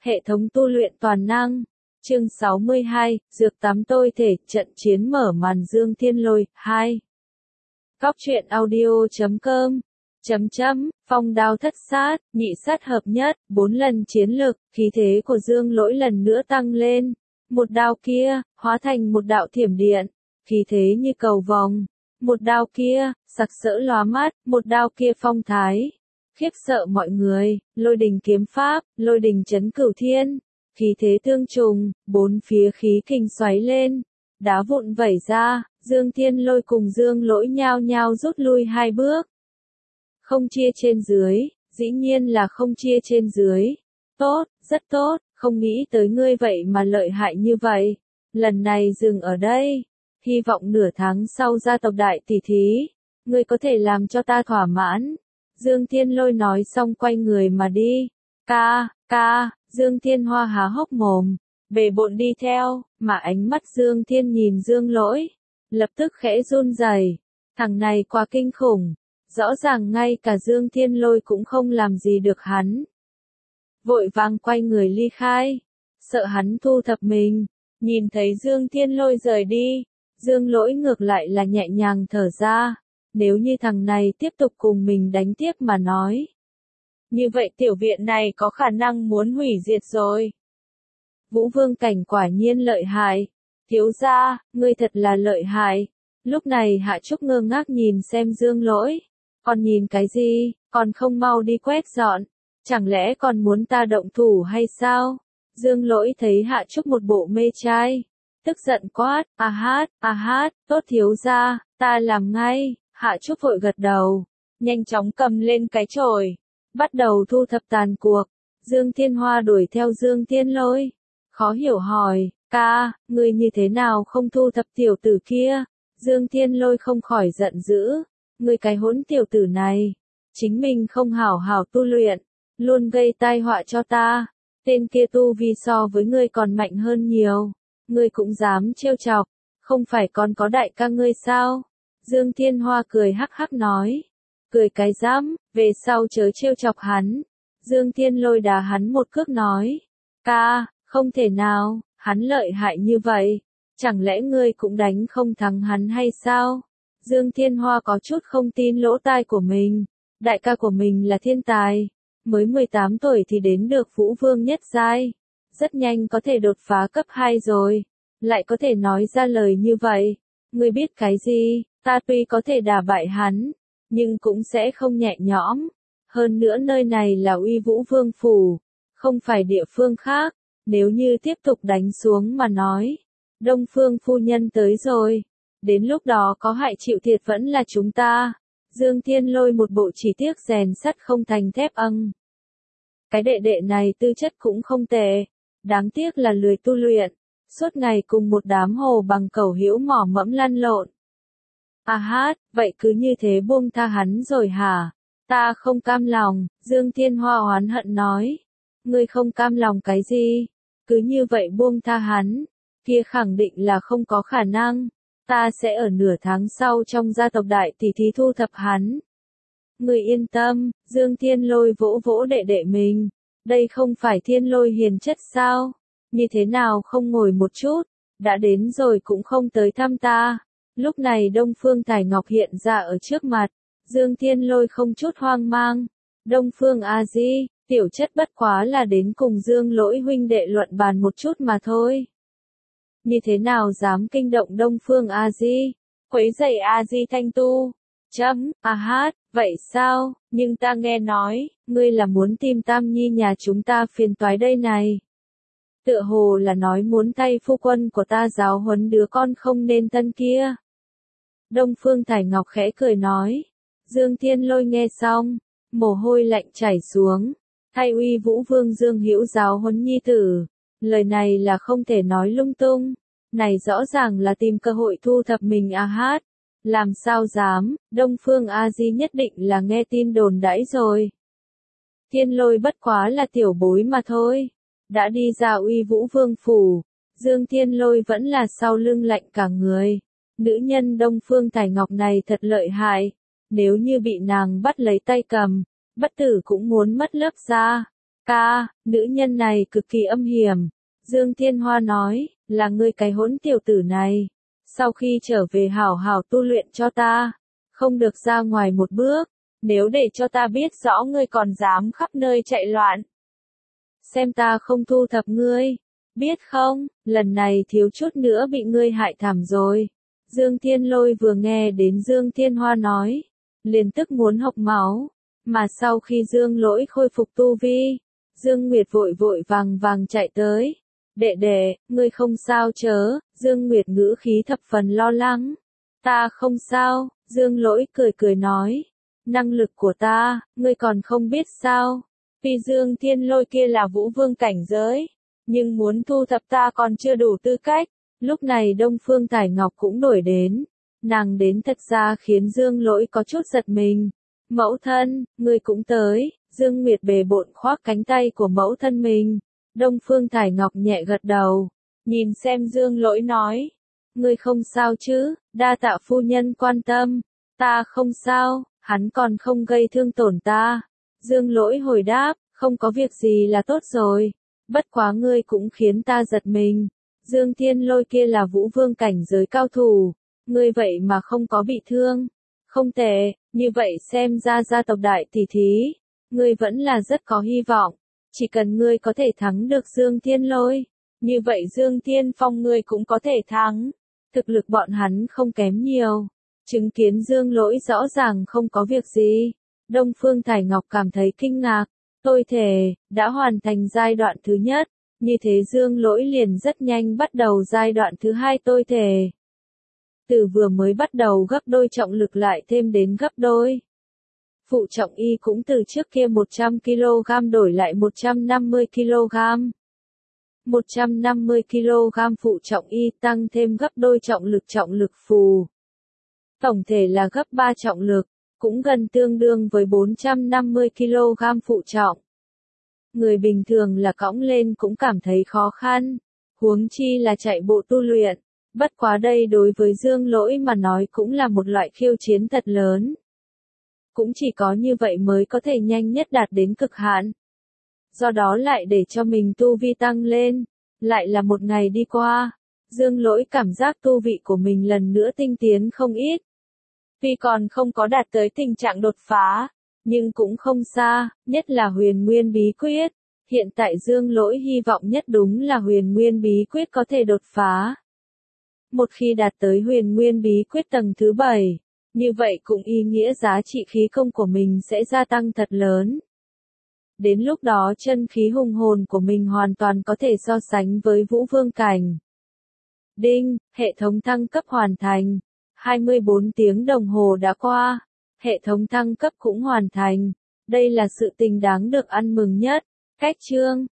Hệ thống tu luyện toàn năng. Chương 62, Dược tắm tôi thể, trận chiến mở màn Dương Thiên Lôi, 2. Cóc truyện audio.com. Phong đao thất sát, nhị sát hợp nhất, 4 lần chiến lực, khí thế của Dương Lỗi lần nữa tăng lên. Một đao kia, hóa thành một đạo thiểm điện, khí thế như cầu vồng. Một đao kia, sặc sỡ lóa mắt, một đao kia phong thái. Khiếp sợ mọi người, lôi đình kiếm pháp, lôi đình chấn cửu thiên. Khí thế tương trùng, bốn phía khí kình xoáy lên. Đá vụn vẩy ra, Dương Thiên Lôi cùng Dương Lỗi nhao nhao rút lui 2 bước. Không chia trên dưới, dĩ nhiên là không chia trên dưới. Tốt, rất tốt, không nghĩ tới ngươi vậy mà lợi hại như vậy. Lần này dừng ở đây. Hy vọng nửa tháng sau gia tộc đại tỷ thí, ngươi có thể làm cho ta thỏa mãn. Dương Thiên Lôi nói xong quay người mà đi. Dương Thiên Hoa há hốc mồm, bề bộn đi theo, mà ánh mắt Dương Thiên nhìn Dương Lỗi, lập tức khẽ run rẩy. Thằng này quá kinh khủng, rõ ràng ngay cả Dương Thiên Lôi cũng không làm gì được hắn. Vội vàng quay người ly khai, sợ hắn thu thập mình. Nhìn thấy Dương Thiên Lôi rời đi, Dương Lỗi ngược lại là nhẹ nhàng thở ra. Nếu như thằng này tiếp tục cùng mình đánh tiếp mà nói, như vậy tiểu viện này có khả năng muốn hủy diệt rồi. Vũ Vương Cảnh quả nhiên lợi hại. Thiếu gia, ngươi thật là lợi hại. Lúc này Hạ Trúc ngơ ngác nhìn xem Dương Lỗi. Còn nhìn cái gì, còn không mau đi quét dọn. Chẳng lẽ còn muốn ta động thủ hay sao? Dương Lỗi thấy Hạ Trúc một bộ mê trai, tức giận quát, tốt thiếu gia, ta làm ngay. Hạ Trúc vội gật đầu, nhanh chóng cầm lên cái chổi, bắt đầu thu thập tàn cuộc. Dương Thiên Hoa đuổi theo Dương Thiên Lôi, khó hiểu hỏi, ca, ngươi như thế nào không thu thập tiểu tử kia? Dương Thiên Lôi không khỏi giận dữ, ngươi cái hỗn tiểu tử này, chính mình không hảo hảo tu luyện, luôn gây tai họa cho ta. Tên kia tu vi so với ngươi còn mạnh hơn nhiều, ngươi cũng dám trêu chọc, không phải còn có đại ca ngươi sao? Dương Thiên Hoa cười hắc hắc nói. Cười cái dám, về sau chớ trêu chọc hắn. Dương Thiên Lôi đá hắn một cước nói. Ca, không thể nào, hắn lợi hại như vậy. Chẳng lẽ ngươi cũng đánh không thắng hắn hay sao? Dương Thiên Hoa có chút không tin lỗ tai của mình. Đại ca của mình là thiên tài. Mới 18 tuổi thì đến được Vũ Vương nhất giai. Rất nhanh có thể đột phá cấp 2 rồi. Lại có thể nói ra lời như vậy. Ngươi biết cái gì? Ta tuy có thể đả bại hắn, nhưng cũng sẽ không nhẹ nhõm. Hơn nữa nơi này là Uy Vũ Vương Phủ, không phải địa phương khác. Nếu như tiếp tục đánh xuống mà nói, Đông Phương phu nhân tới rồi. Đến lúc đó có hại chịu thiệt vẫn là chúng ta. Dương Thiên Lôi một bộ chỉ tiếc rèn sắt không thành thép âng. Cái đệ đệ này tư chất cũng không tệ. Đáng tiếc là lười tu luyện. Suốt ngày cùng một đám hồ bằng cẩu hữu mỏ mẫm lăn lộn. Vậy cứ như thế buông tha hắn rồi hả? Ta không cam lòng, Dương Thiên Hoa oán hận nói. Ngươi không cam lòng cái gì? Cứ như vậy buông tha hắn, kia khẳng định là không có khả năng. Ta sẽ ở nửa tháng sau trong gia tộc đại tỷ thí thu thập hắn. Ngươi yên tâm, Dương Thiên Lôi vỗ vỗ đệ đệ mình. Đây không phải Thiên Lôi hiền chất sao? Như thế nào không ngồi một chút? Đã đến rồi cũng không tới thăm ta. Lúc này Đông Phương Tài Ngọc hiện ra ở trước mặt, Dương Thiên Lôi không chút hoang mang. Đông Phương A Di, tiểu chất bất quá là đến cùng Dương Lỗi huynh đệ luận bàn một chút mà thôi. Như thế nào dám kinh động Đông Phương A Di, quấy rầy A Di thanh tu? Vậy sao, nhưng ta nghe nói, ngươi là muốn tìm Tam Nhi nhà chúng ta phiền toái đây này. Tựa hồ là nói muốn thay phu quân của ta giáo huấn đứa con không nên tân kia. Đông Phương Thải Ngọc khẽ cười nói. Dương Thiên Lôi nghe xong, mồ hôi lạnh chảy xuống. Thay Uy Vũ Vương Dương Hữu giáo huấn nhi tử. Lời này là không thể nói lung tung. Này rõ ràng là tìm cơ hội thu thập mình Làm sao dám, Đông Phương A Di nhất định là nghe tin đồn đãi rồi. Thiên Lôi bất quá là tiểu bối mà thôi. Đã đi ra Uy Vũ Vương Phủ, Dương Thiên Lôi vẫn là sau lưng lạnh cả người. Nữ nhân Đông Phương Tài Ngọc này thật lợi hại. Nếu như bị nàng bắt lấy tay cầm, bất tử cũng muốn mất lớp da. Ca, nữ nhân này cực kỳ âm hiểm. Dương Thiên Hoa nói, là ngươi cái hỗn tiểu tử này. Sau khi trở về hảo hảo tu luyện cho ta. Không được ra ngoài một bước. Nếu để cho ta biết rõ ngươi còn dám khắp nơi chạy loạn. Xem ta không thu thập ngươi. Biết không, lần này thiếu chút nữa bị ngươi hại thảm rồi. Dương Thiên Lôi vừa nghe đến Dương Thiên Hoa nói. Liền tức muốn hộc máu. Mà sau khi Dương Lỗi khôi phục tu vi. Dương Nguyệt vội vội vàng vàng chạy tới. Đệ đệ, ngươi không sao chớ, Dương Nguyệt ngữ khí thập phần lo lắng. Ta không sao, Dương Lỗi cười cười nói. Năng lực của ta, ngươi còn không biết sao. Vì Dương Thiên Lôi kia là vũ vương cảnh giới. Nhưng muốn thu thập ta còn chưa đủ tư cách. Lúc này Đông Phương Thải Ngọc cũng đổi đến. Nàng đến thật ra khiến Dương Lỗi có chút giật mình. Mẫu thân, ngươi cũng tới. Dương Nguyệt bề bộn khoác cánh tay của mẫu thân mình. Đông Phương Thải Ngọc nhẹ gật đầu. Nhìn xem Dương Lỗi nói. Ngươi không sao chứ, đa tạ phu nhân quan tâm. Ta không sao, hắn còn không gây thương tổn ta. Dương Lỗi hồi đáp, không có việc gì là tốt rồi. Bất quá ngươi cũng khiến ta giật mình. Dương Thiên Lôi kia là vũ vương cảnh giới cao thủ. Ngươi vậy mà không có bị thương. Không tệ, như vậy xem ra gia tộc đại tỷ thí. Ngươi vẫn là rất có hy vọng. Chỉ cần ngươi có thể thắng được Dương Thiên Lôi. Như vậy Dương Thiên Phong ngươi cũng có thể thắng. Thực lực bọn hắn không kém nhiều. Chứng kiến Dương Lỗi rõ ràng không có việc gì. Đông Phương Thải Ngọc cảm thấy kinh ngạc. Tôi thề, đã hoàn thành giai đoạn thứ nhất. Như thế Dương Lỗi liền rất nhanh bắt đầu giai đoạn thứ hai tôi thề. Từ vừa mới bắt đầu gấp đôi trọng lực lại thêm đến gấp đôi. Phụ trọng y cũng từ trước kia 100kg đổi lại 150kg. 150kg phụ trọng y tăng thêm gấp đôi trọng lực phù. Tổng thể là gấp 3 trọng lực, cũng gần tương đương với 450kg phụ trọng. Người bình thường là cõng lên cũng cảm thấy khó khăn, huống chi là chạy bộ tu luyện. Bất quá đây đối với Dương Lỗi mà nói cũng là một loại khiêu chiến thật lớn. Cũng chỉ có như vậy mới có thể nhanh nhất đạt đến cực hạn. Do đó lại để cho mình tu vi tăng lên. Lại là một ngày đi qua. Dương Lỗi cảm giác tu vị của mình lần nữa tinh tiến không ít. Tuy còn không có đạt tới tình trạng đột phá. Nhưng cũng không xa, nhất là huyền nguyên bí quyết. Hiện tại Dương Lỗi hy vọng nhất đúng là huyền nguyên bí quyết có thể đột phá. Một khi đạt tới huyền nguyên bí quyết tầng thứ 7. Như vậy cũng ý nghĩa giá trị khí công của mình sẽ gia tăng thật lớn. Đến lúc đó chân khí hùng hồn của mình hoàn toàn có thể so sánh với vũ vương cảnh. Đinh, hệ thống thăng cấp hoàn thành. 24 tiếng đồng hồ đã qua. Hệ thống thăng cấp cũng hoàn thành. Đây là sự tình đáng được ăn mừng nhất. Cách chương